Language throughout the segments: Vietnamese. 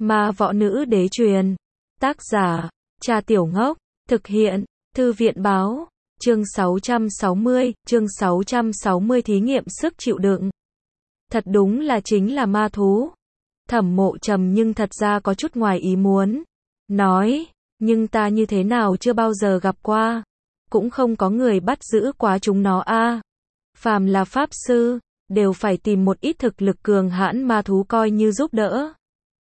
Ma võ nữ đế truyền. Tác giả, Trà Tiểu Ngốc. Thực hiện, Thư viện báo. Chương 660 thí nghiệm sức chịu đựng. Thật đúng là chính là ma thú. Thẩm Mộ Trầm nhưng thật ra có chút ngoài ý muốn. Nói, nhưng ta như thế nào chưa bao giờ gặp qua. Cũng không có người bắt giữ quá chúng nó a. Phàm là pháp sư, đều phải tìm một ít thực lực cường hãn ma thú coi như giúp đỡ.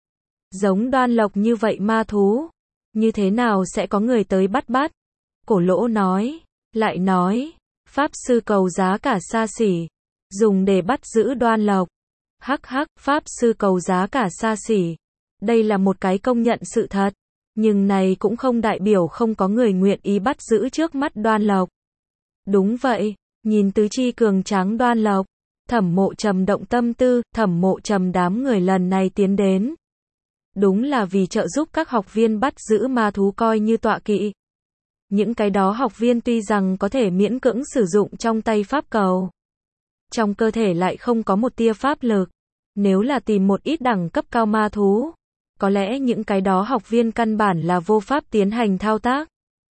Giống Đoan Lộc như vậy ma thú, như thế nào sẽ có người tới bắt? Cổ Lỗ nói, lại nói, pháp sư cầu giá cả xa xỉ, dùng để bắt giữ Đoan Lộc. Hắc hắc, pháp sư cầu giá cả xa xỉ. Đây là một cái công nhận sự thật, nhưng này cũng không đại biểu không có người nguyện ý bắt giữ trước mắt Đoan Lộc. Đúng vậy, nhìn tứ chi cường tráng Đoan Lộc, Thẩm Mộ Trầm động tâm tư. Thẩm Mộ Trầm đám người lần này tiến đến, đúng là vì trợ giúp các học viên bắt giữ ma thú coi như tọa kỵ. Những cái đó học viên tuy rằng có thể miễn cưỡng sử dụng trong tay pháp cầu, trong cơ thể lại không có một tia pháp lực. Nếu là tìm một ít đẳng cấp cao ma thú, có lẽ những cái đó học viên căn bản là vô pháp tiến hành thao tác.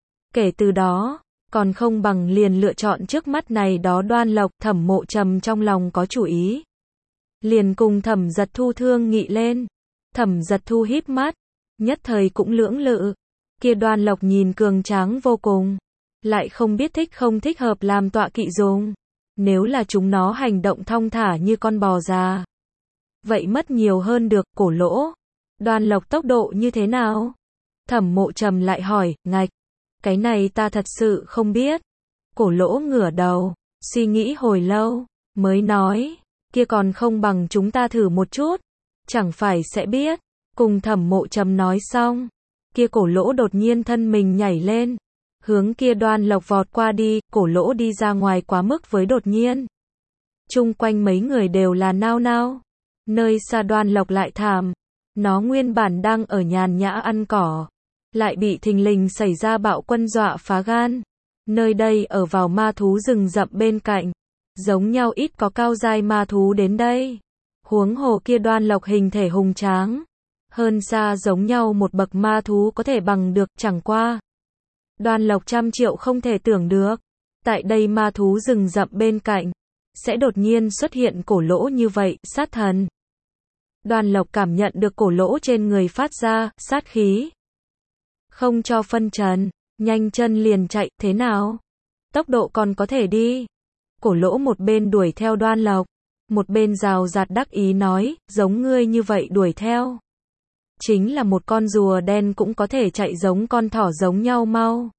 Kể từ đó, còn không bằng liền lựa chọn trước mắt này đó Đoan Lộc. Thẩm Mộ Trầm trong lòng có chủ ý, liền cùng Thẩm Giật Thu thương nghị lên. Thẩm Giật Thu híp mắt, nhất thời cũng lưỡng lự. Kia Đoan Lộc nhìn cường tráng vô cùng, lại không biết thích không thích hợp làm tọa kỵ dùng. Nếu là chúng nó hành động thong thả như con bò già, vậy mất nhiều hơn được. Cổ Lỗ, Đoan Lộc tốc độ như thế nào? Thẩm Mộ Trầm lại hỏi. Ngạch, cái này ta thật sự không biết. Cổ Lỗ ngửa đầu, suy nghĩ hồi lâu, mới nói, kia còn không bằng chúng ta thử một chút, chẳng phải sẽ biết. Cùng Thẩm Mộ Trầm nói xong, kia Cổ Lỗ đột nhiên thân mình nhảy lên, hướng kia Đoan Lộc vọt qua đi. Cổ Lỗ đi ra ngoài quá mức với đột nhiên, chung quanh mấy người đều là nao nao. Nơi xa Đoan Lộc lại thảm, nó nguyên bản đang ở nhàn nhã ăn cỏ, lại bị thình lình xảy ra bạo quân dọa phá gan. Nơi đây ở vào ma thú rừng rậm bên cạnh, giống nhau ít có cao giai ma thú đến đây. Huống hồ kia Đoan Lộc hình thể hùng tráng, hơn xa giống nhau một bậc ma thú có thể bằng được. Chẳng qua, Đoan Lộc 100 triệu không thể tưởng được, tại đây ma thú rừng rậm bên cạnh, sẽ đột nhiên xuất hiện Cổ Lỗ như vậy, sát thần. Đoan Lộc cảm nhận được Cổ Lỗ trên người phát ra sát khí, không cho phân trần, nhanh chân liền chạy. Thế nào? Tốc độ còn có thể đi. Cổ Lỗ một bên đuổi theo Đoan Lộc, một bên rào rạt đắc ý nói, giống ngươi như vậy đuổi theo, chính là một con rùa đen cũng có thể chạy giống con thỏ giống nhau mau.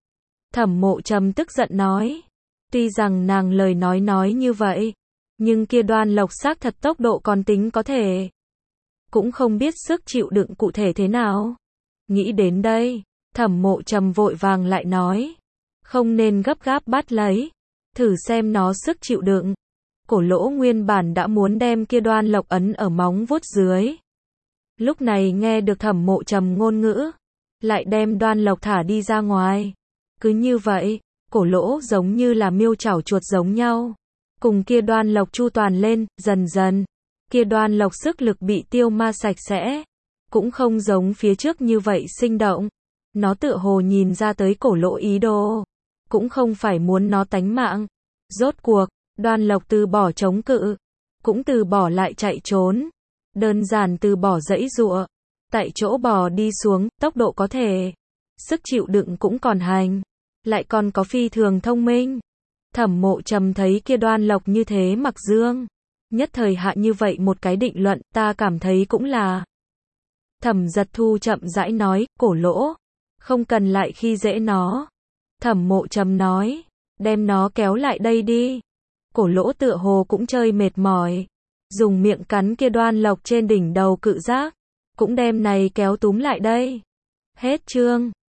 Thẩm Mộ Trầm tức giận nói, tuy rằng nàng lời nói như vậy, nhưng kia Đoan Lộc xác thật tốc độ còn tính có thể, cũng không biết sức chịu đựng cụ thể thế nào. Nghĩ đến đây, Thẩm Mộ Trầm vội vàng lại nói, không nên gấp gáp bắt lấy, thử xem nó sức chịu đựng. Cổ Lỗ nguyên bản đã muốn đem kia Đoan Lộc ấn ở móng vuốt dưới, lúc này nghe được Thẩm Mộ Trầm ngôn ngữ, lại đem Đoan Lộc thả đi ra ngoài. Cứ như vậy, Cổ Lỗ giống như là miêu chảo chuột giống nhau, cùng kia Đoan Lộc chu toàn lên. Dần dần, kia Đoan Lộc sức lực bị tiêu ma sạch sẽ, cũng không giống phía trước như vậy sinh động. Nó tựa hồ nhìn ra tới Cổ Lỗ ý đồ, cũng không phải muốn nó tánh mạng. Rốt cuộc, Đoan Lộc từ bỏ chống cự, cũng từ bỏ lại chạy trốn, đơn giản từ bỏ giãy giụa, tại chỗ bò đi xuống. Tốc độ có thể, sức chịu đựng cũng còn hành, lại còn có phi thường thông minh. Thẩm Mộ Trầm thấy kia Đoan Lộc như thế mặc dương, nhất thời hạ như vậy một cái định luận. Ta cảm thấy cũng là. Thẩm Giật Thu chậm rãi nói, Cổ Lỗ, không cần lại khi dễ nó. Thẩm Mộ Trầm nói, đem nó kéo lại đây đi. Cổ Lỗ tựa hồ cũng chơi mệt mỏi, dùng miệng cắn kia Đoan Lộc trên đỉnh đầu cự giác, cũng đem này kéo túm lại đây. Hết chương.